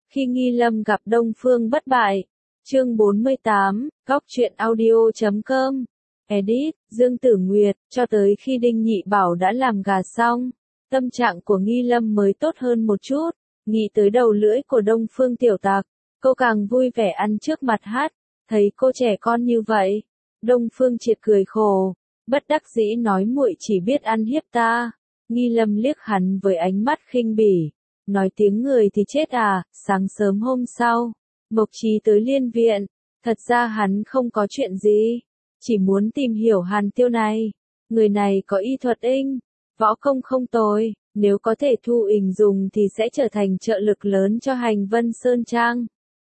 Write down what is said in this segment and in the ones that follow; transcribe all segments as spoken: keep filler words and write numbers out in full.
Khi Nghi Lâm gặp Đông Phương Bất Bại. Chương bốn mươi tám, góc truyện audio chấm com. Edit, Dương Tử Nguyệt, cho tới khi Đinh Nhị Bảo đã làm gà xong, tâm trạng của Nghi Lâm mới tốt hơn một chút, nghĩ tới đầu lưỡi của Đông Phương tiểu tặc, cô càng vui vẻ ăn trước mặt hát, thấy cô trẻ con như vậy. Đông Phương Triệt cười khổ, bất đắc dĩ nói muội chỉ biết ăn hiếp ta. Nghi Lâm liếc hắn với ánh mắt khinh bỉ, nói tiếng người thì chết à. Sáng sớm hôm sau, Mộc Chí tới liên viện, thật ra hắn không có chuyện gì, chỉ muốn tìm hiểu Hàn Tiêu này. Người này có y thuật inh, võ công không tồi, nếu có thể thu ình dùng thì sẽ trở thành trợ lực lớn cho Hành Vân Sơn Trang.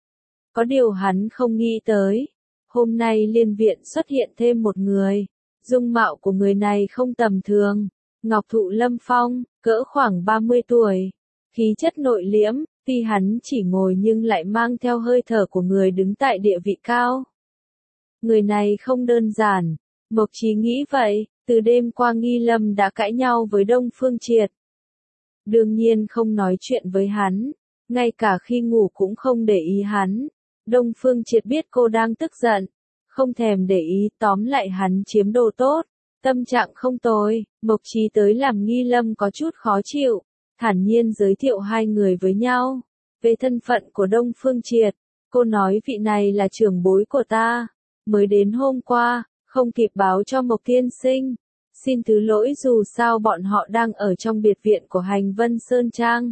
Có điều hắn không nghĩ tới, hôm nay liên viện xuất hiện thêm một người, dung mạo của người này không tầm thường, Ngọc Thụ Lâm Phong, cỡ khoảng ba mươi tuổi, khí chất nội liễm, tuy hắn chỉ ngồi nhưng lại mang theo hơi thở của người đứng tại địa vị cao. Người này không đơn giản, Mộc Chí nghĩ vậy, từ đêm qua Nghi Lâm đã cãi nhau với Đông Phương Triệt. Đương nhiên không nói chuyện với hắn, ngay cả khi ngủ cũng không để ý hắn. Đông Phương Triệt biết cô đang tức giận, không thèm để ý, tóm lại hắn chiếm đồ tốt, tâm trạng không tồi. Mộc Chí tới làm Nghi Lâm có chút khó chịu, thản nhiên giới thiệu hai người với nhau. Về thân phận của Đông Phương Triệt, cô nói vị này là trưởng bối của ta, mới đến hôm qua, không kịp báo cho Mộc Tiên Sinh. Xin thứ lỗi dù sao bọn họ đang ở trong biệt viện của Hành Vân Sơn Trang.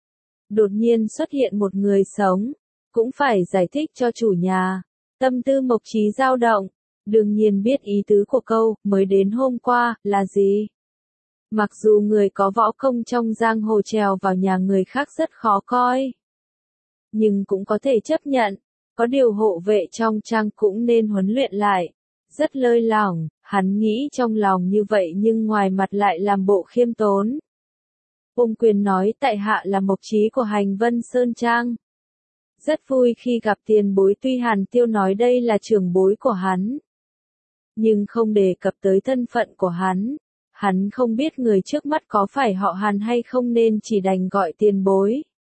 Đột nhiên xuất hiện một người sống, cũng phải giải thích cho chủ nhà. Tâm tư Mộc Chí dao động, đương nhiên biết ý tứ của câu, mới đến hôm qua, là gì. Mặc dù người có võ công trong giang hồ trèo vào nhà người khác rất khó coi, nhưng cũng có thể chấp nhận, có điều hộ vệ trong trang cũng nên huấn luyện lại. Rất lơi lỏng, hắn nghĩ trong lòng như vậy nhưng ngoài mặt lại làm bộ khiêm tốn. Ôm quyền nói tại hạ là Mộc Chí của Hành Vân Sơn Trang. Rất vui khi gặp tiền bối, tuy Hàn Tiêu nói đây là trưởng bối của hắn, nhưng không đề cập tới thân phận của hắn. Hắn không biết người trước mắt có phải họ Hàn hay không nên chỉ đành gọi tiền bối.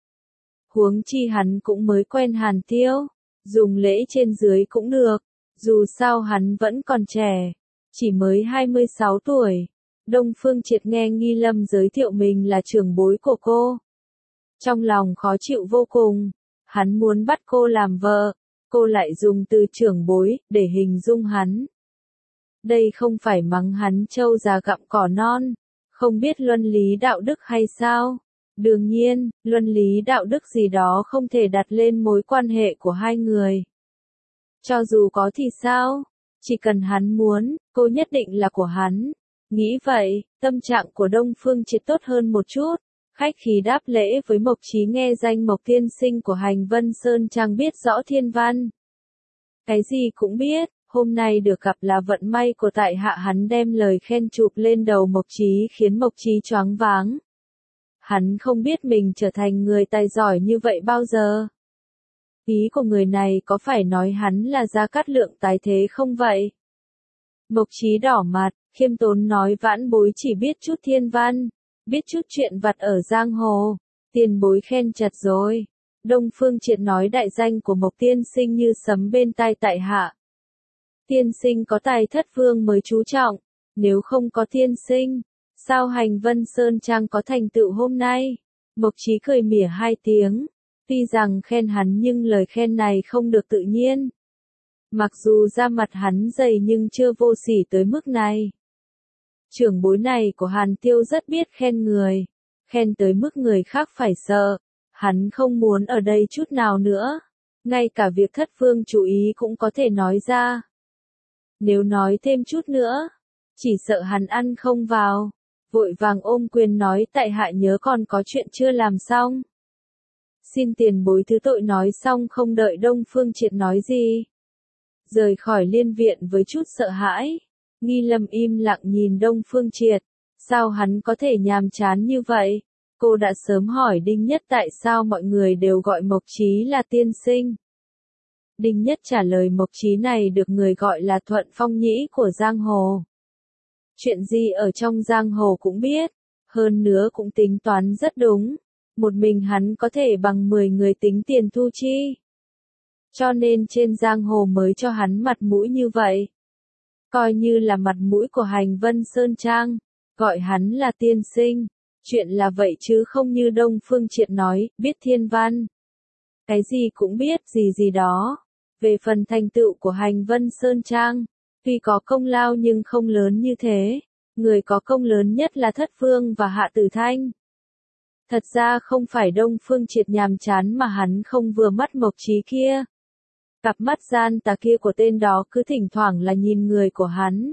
Huống chi hắn cũng mới quen Hàn Tiêu, dùng lễ trên dưới cũng được, dù sao hắn vẫn còn trẻ, chỉ mới hai mươi sáu tuổi. Đông Phương Triệt nghe Nghi Lâm giới thiệu mình là trưởng bối của cô, trong lòng khó chịu vô cùng, hắn muốn bắt cô làm vợ, cô lại dùng từ trưởng bối để hình dung hắn. Đây không phải mắng hắn trâu già gặm cỏ non, không biết luân lý đạo đức hay sao? Đương nhiên, luân lý đạo đức gì đó không thể đặt lên mối quan hệ của hai người. Cho dù có thì sao? Chỉ cần hắn muốn, cô nhất định là của hắn. Nghĩ vậy, tâm trạng của Đông Phương Triệt tốt hơn một chút. Khách khí đáp lễ với Mộc Chí, nghe danh Mộc Tiên Sinh của Hành Vân Sơn Trang, biết rõ thiên văn. Cái gì cũng biết. Hôm nay được gặp là vận may của tại hạ. Hắn đem lời khen chụp lên đầu Mộc Chí khiến Mộc Chí choáng váng. Hắn không biết mình trở thành người tài giỏi như vậy bao giờ. Ý của người này có phải nói hắn là Gia Cát Lượng tái thế không vậy? Mộc Chí đỏ mặt, khiêm tốn nói vãn bối chỉ biết chút thiên văn, biết chút chuyện vặt ở giang hồ. Tiền bối khen chật rồi. Đông Phương Triệt nói đại danh của Mộc Tiên Sinh như sấm bên tai tại hạ. Tiên sinh có tài thất vương mới chú trọng, nếu không có tiên sinh, sao Hành Vân Sơn Trang có thành tựu hôm nay? Mộc Chí cười mỉa hai tiếng, tuy rằng khen hắn nhưng lời khen này không được tự nhiên. Mặc dù da mặt hắn dày nhưng chưa vô sỉ tới mức này. Trưởng bối này của Hàn Tiêu rất biết khen người, khen tới mức người khác phải sợ. Hắn không muốn ở đây chút nào nữa, ngay cả việc thất vương chú ý cũng có thể nói ra. Nếu nói thêm chút nữa, chỉ sợ hắn ăn không vào. Vội vàng ôm quyền nói tại hạ nhớ còn có chuyện chưa làm xong. Xin tiền bối thứ tội. Nói xong không đợi Đông Phương Triệt nói gì, rời khỏi liên viện với chút sợ hãi. Nghi Lâm im lặng nhìn Đông Phương Triệt, sao hắn có thể nhàm chán như vậy? Cô đã sớm hỏi Đinh Nhất tại sao mọi người đều gọi Mộc Chí là tiên sinh. Đinh Nhất trả lời Mộc Chí này được người gọi là Thuận Phong Nhĩ của giang hồ. Chuyện gì ở trong giang hồ cũng biết, hơn nữa cũng tính toán rất đúng. Một mình hắn có thể bằng mười người tính tiền thu chi. Cho nên trên giang hồ mới cho hắn mặt mũi như vậy. Coi như là mặt mũi của Hành Vân Sơn Trang, gọi hắn là tiên sinh. Chuyện là vậy chứ không như Đông Phương Triệt nói, biết thiên văn. Cái gì cũng biết gì gì đó. Về phần thành tựu của Hành Vân Sơn Trang, tuy có công lao nhưng không lớn như thế. Người có công lớn nhất là Thất Phương và Hạ Tử Thanh. Thật ra không phải Đông Phương Triệt nhàm chán mà hắn không vừa mắt Mộc Chí kia. Cặp mắt gian tà kia của tên đó cứ thỉnh thoảng là nhìn người của hắn.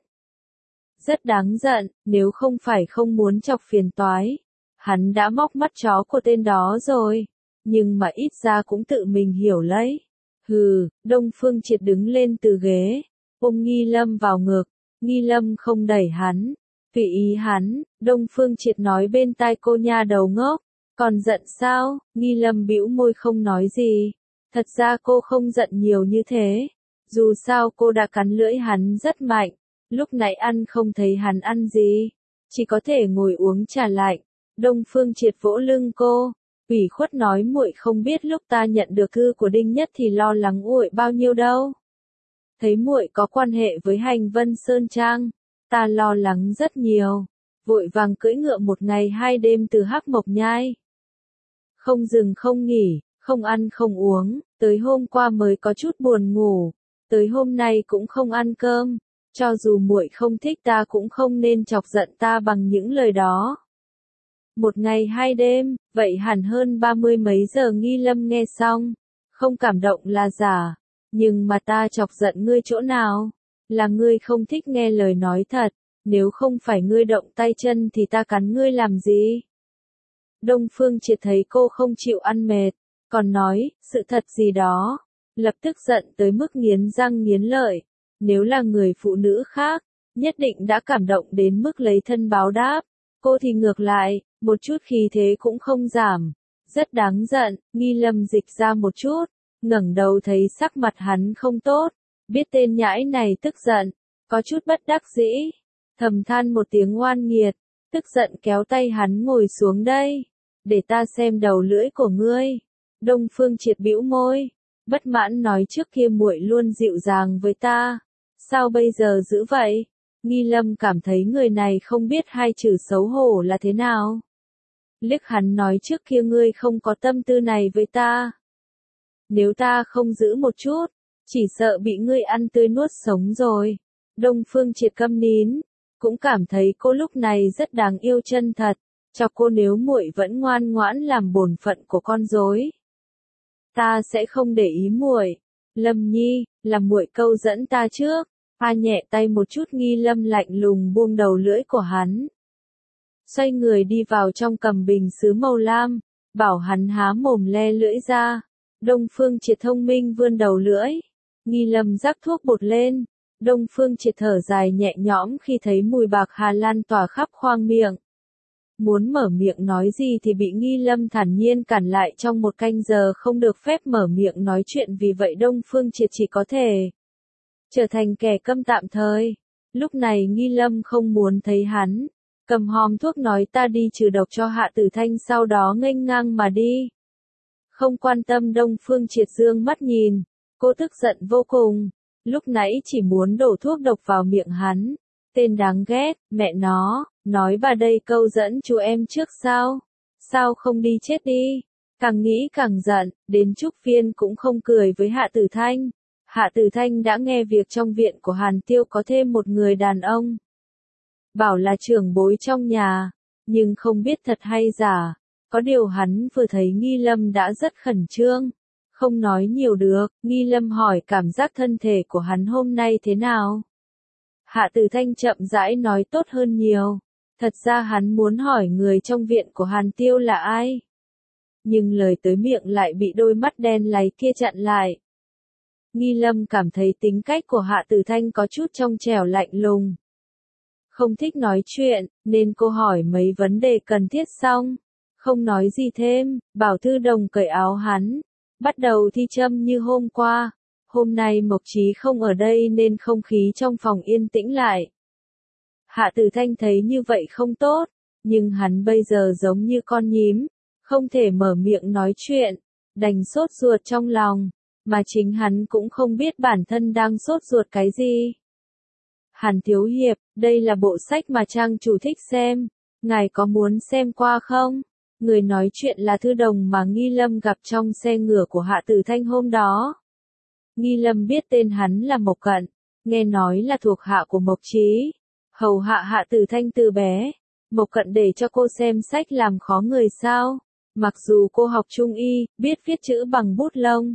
Rất đáng giận, nếu không phải không muốn chọc phiền toái. Hắn đã móc mắt chó của tên đó rồi. Nhưng mà ít ra cũng tự mình hiểu lấy. Hừ, Đông Phương Triệt đứng lên từ ghế. Ôm Nghi Lâm vào ngực. Nghi Lâm không đẩy hắn. Tùy ý hắn, Đông Phương Triệt nói bên tai cô nha đầu ngốc. Còn giận sao? Nghi Lâm bĩu môi không nói gì. Thật ra cô không giận nhiều như thế. Dù sao cô đã cắn lưỡi hắn rất mạnh. Lúc nãy ăn không thấy hắn ăn gì. Chỉ có thể ngồi uống trà lạnh. Đông Phương Triệt vỗ lưng cô. Ủy khuất nói muội không biết lúc ta nhận được thư của Đinh Nhất thì lo lắng muội bao nhiêu đâu. Thấy muội có quan hệ với Hành Vân Sơn Trang. Ta lo lắng rất nhiều. Vội vàng cưỡi ngựa một ngày hai đêm từ Hắc Mộc Nhai. Không dừng không nghỉ. Không ăn không uống, tới hôm qua mới có chút buồn ngủ, tới hôm nay cũng không ăn cơm, cho dù muội không thích ta cũng không nên chọc giận ta bằng những lời đó. Một ngày hai đêm, vậy hẳn hơn ba mươi mấy giờ. Nghi Lâm nghe xong, không cảm động là giả, nhưng mà ta chọc giận ngươi chỗ nào? Là ngươi không thích nghe lời nói thật, nếu không phải ngươi động tay chân thì ta cắn ngươi làm gì? Đông Phương Triệt thấy cô không chịu ăn mệt. Còn nói, sự thật gì đó, lập tức giận tới mức nghiến răng nghiến lợi. Nếu là người phụ nữ khác, nhất định đã cảm động đến mức lấy thân báo đáp. Cô thì ngược lại, một chút khí thế cũng không giảm. Rất đáng giận. Nghi Lâm dịch ra một chút, ngẩng đầu thấy sắc mặt hắn không tốt. Biết tên nhãi này tức giận, có chút bất đắc dĩ. Thầm than một tiếng oan nghiệt, tức giận kéo tay hắn ngồi xuống đây. Để ta xem đầu lưỡi của ngươi. Đông Phương Triệt bĩu môi, bất mãn nói trước kia muội luôn dịu dàng với ta, sao bây giờ dữ vậy? Nghi Lâm cảm thấy người này không biết hai chữ xấu hổ là thế nào. Liếc hắn nói trước kia ngươi không có tâm tư này với ta. Nếu ta không giữ một chút, chỉ sợ bị ngươi ăn tươi nuốt sống rồi. Đông Phương Triệt câm nín, cũng cảm thấy cô lúc này rất đáng yêu chân thật, cho cô nếu muội vẫn ngoan ngoãn làm bổn phận của con rối. Ta sẽ không để ý muội. Lâm Nhi, làm muội câu dẫn ta trước. A nhẹ tay một chút. Nghi Lâm lạnh lùng buông đầu lưỡi của hắn. Xoay người đi vào trong cầm bình sứ màu lam, bảo hắn há mồm le lưỡi ra. Đông Phương Triệt thông minh vươn đầu lưỡi. Nghi Lâm rắc thuốc bột lên. Đông Phương Triệt thở dài nhẹ nhõm khi thấy mùi bạc hà lan tỏa khắp khoang miệng. Muốn mở miệng nói gì thì bị Nghi Lâm thản nhiên cản lại. Trong một canh giờ không được phép mở miệng nói chuyện, vì vậy Đông Phương Triệt chỉ có thể trở thành kẻ câm tạm thời. Lúc này Nghi Lâm không muốn thấy hắn, cầm hòm thuốc nói ta đi trừ độc cho Hạ Tử Thanh, sau đó nghênh ngang mà đi. Không quan tâm Đông Phương Triệt dương mắt nhìn, cô tức giận vô cùng, lúc nãy chỉ muốn đổ thuốc độc vào miệng hắn. Tên đáng ghét, mẹ nó, nói bà đây câu dẫn chú em trước sao? Sao không đi chết đi? Càng nghĩ càng giận, đến Trúc Viên cũng không cười với Hạ Tử Thanh. Hạ Tử Thanh đã nghe việc trong viện của Hàn Tiêu có thêm một người đàn ông. Bảo là trưởng bối trong nhà, nhưng không biết thật hay giả. Có điều hắn vừa thấy Nghi Lâm đã rất khẩn trương. Không nói nhiều được, Nghi Lâm hỏi cảm giác thân thể của hắn hôm nay thế nào? Hạ Tử Thanh chậm rãi nói tốt hơn nhiều. Thật ra hắn muốn hỏi người trong viện của Hàn Tiêu là ai. Nhưng lời tới miệng lại bị đôi mắt đen láy kia chặn lại. Nghi Lâm cảm thấy tính cách của Hạ Tử Thanh có chút trong trẻo lạnh lùng. Không thích nói chuyện, nên cô hỏi mấy vấn đề cần thiết xong. Không nói gì thêm, bảo Thư Đồng cởi áo hắn. Bắt đầu thi châm như hôm qua. Hôm nay Mộc Chí không ở đây nên không khí trong phòng yên tĩnh lại. Hạ Tử Thanh thấy như vậy không tốt, nhưng hắn bây giờ giống như con nhím, không thể mở miệng nói chuyện, đành sốt ruột trong lòng, mà chính hắn cũng không biết bản thân đang sốt ruột cái gì. Hàn Thiếu Hiệp, đây là bộ sách mà trang chủ thích xem, ngài có muốn xem qua không? Người nói chuyện là Thư Đồng mà Nghi Lâm gặp trong xe ngựa của Hạ Tử Thanh hôm đó. Nghi Lâm biết tên hắn là Mộc Cận, nghe nói là thuộc hạ của Mộc Chí, hầu hạ Hạ Tử Thanh từ bé. Mộc Cận để cho cô xem sách làm khó người sao? Mặc dù cô học trung y, biết viết chữ bằng bút lông,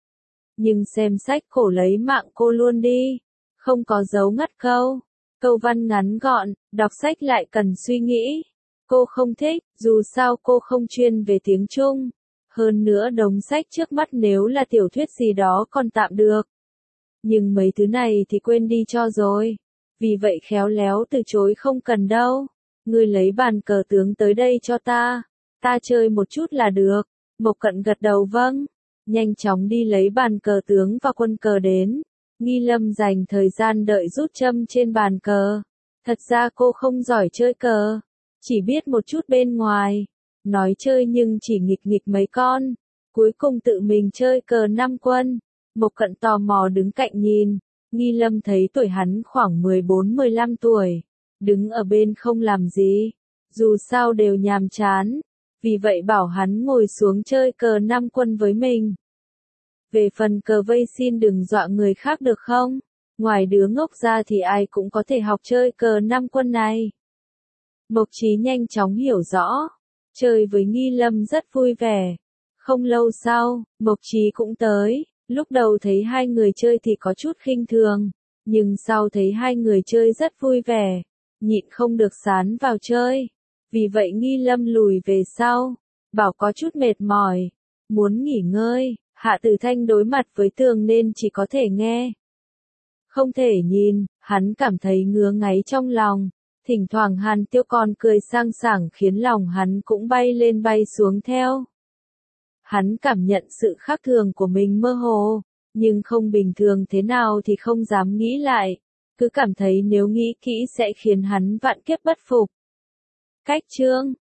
nhưng xem sách khổ lấy mạng cô luôn đi, không có dấu ngắt câu, câu văn ngắn gọn, đọc sách lại cần suy nghĩ. Cô không thích, dù sao cô không chuyên về tiếng Trung. Hơn nữa đống sách trước mắt nếu là tiểu thuyết gì đó còn tạm được. Nhưng mấy thứ này thì quên đi cho rồi. Vì vậy khéo léo từ chối không cần đâu. Ngươi lấy bàn cờ tướng tới đây cho ta. Ta chơi một chút là được. Mộc Cận gật đầu vâng. Nhanh chóng đi lấy bàn cờ tướng và quân cờ đến. Nghi Lâm dành thời gian đợi rút châm trên bàn cờ. Thật ra cô không giỏi chơi cờ. Chỉ biết một chút bên ngoài. Nói chơi nhưng chỉ nghịch nghịch mấy con. Cuối cùng tự mình chơi cờ năm quân. Mộc Cận tò mò đứng cạnh nhìn. Nghi Lâm thấy tuổi hắn khoảng mười bốn mười lăm tuổi. Đứng ở bên không làm gì. Dù sao đều nhàm chán. Vì vậy bảo hắn ngồi xuống chơi cờ năm quân với mình. Về phần cờ vây xin đừng dọa người khác được không? Ngoài đứa ngốc ra thì ai cũng có thể học chơi cờ năm quân này. Mộc Chí nhanh chóng hiểu rõ. Chơi với Nghi Lâm rất vui vẻ. Không lâu sau, Mộc Chí cũng tới. Lúc đầu thấy hai người chơi thì có chút khinh thường. Nhưng sau thấy hai người chơi rất vui vẻ. Nhịn không được sán vào chơi. Vì vậy Nghi Lâm lùi về sau. Bảo có chút mệt mỏi. Muốn nghỉ ngơi. Hạ Tử Thanh đối mặt với tường nên chỉ có thể nghe. Không thể nhìn, hắn cảm thấy ngứa ngáy trong lòng. Thỉnh thoảng Hàn Tiêu còn cười sang sảng khiến lòng hắn cũng bay lên bay xuống theo. Hắn cảm nhận sự khác thường của mình mơ hồ, nhưng không bình thường thế nào thì không dám nghĩ lại. Cứ cảm thấy nếu nghĩ kỹ sẽ khiến hắn vạn kiếp bất phục. Cách chương